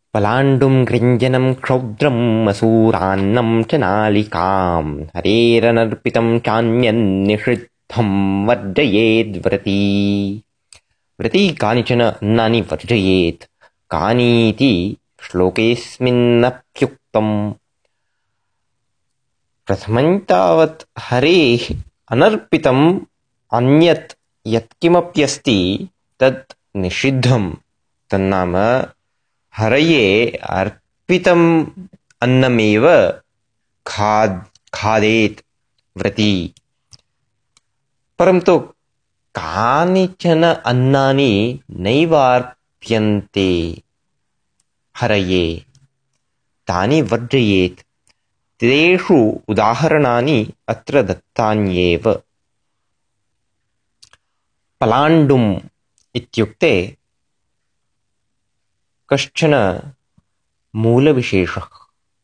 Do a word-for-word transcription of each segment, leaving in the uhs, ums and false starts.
पलाण्डुं गृञ्जनं क्षौद्रं मसूरान्नं च नालिकां हरेरनर्पितं चान्यन्निषिद्धं वर्जयेद्व्रती। व्रती कानिचन अन्नानि वर्जयेत्। कानीति श्लोकेऽस्मिन्नप्युक्तम्। प्रथमं तावत् हरेः अनर्पितम् अन्यत् यत्किमप्यस्ति तत् निषिद्धं। तन्नाम हरये अर्पितम् अन्नमेव खाद् खादेत् व्रती। परन्तु कानिचन अन्नानि नैवार्प्यन्ते हरये, तानि वर्जयेत्। तेषु उदाहरणानि अत्र दत्तान्येव। पलाण्डुम् इत्युक्ते कश्चन मूलविशेषः।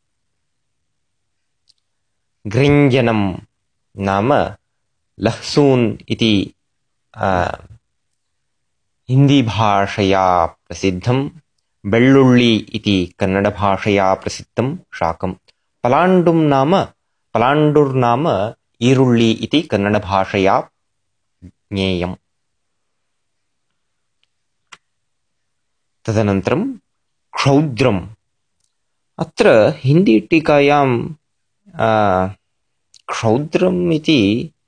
गृञ्जनं नाम लहसून् इति हिन्दीभाषया प्रसिद्धं, बेळ्ळुळ्ळि इति कन्नडभाषया प्रसिद्धं शाकं। पलाण्डुं नाम पलाण्डुर्नाम ईरुळ्ळि इति कन्नडभाषया ज्ञेयम्। तदनन्तरं क्षौद्रम्। अत्र हिन्दीटीकायां क्षौद्रम् इति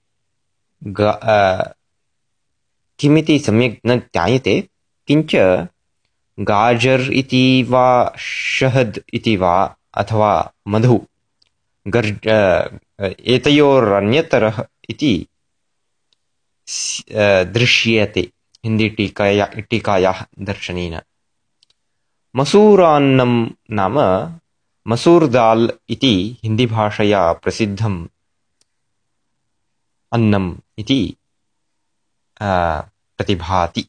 किमिति सम्यक् न ज्ञायते, किञ्च गाजर् इति वा शहद् इति वा अथवा मधु गर्ज एतयोरन्यतरः इति दृश्यते हिन्दीटीकाया टीकायाः दर्शनेन। मसूरान्नं नाम मसूर् दाल् इति हिन्दीभाषया प्रसिद्धम् अन्नम् इति प्रतिभाति।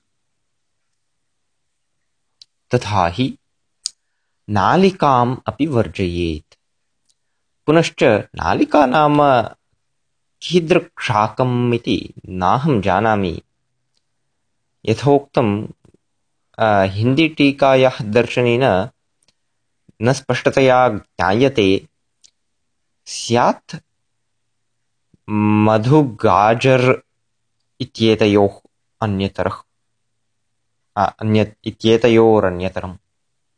तथा हि नालिकाम् अपि वर्जयेत्। पुनश्च नालिका नाम कीदृक्शाकम् इति नाहं जानामि। यथोक्तं हिन्दीटीकायाः दर्शनेन न स्पष्टतया ज्ञायते। स्यात् मधुगाजर् इत्येतयोः अन्यतरः अन्यत् इत्येतयोरन्यतरम्।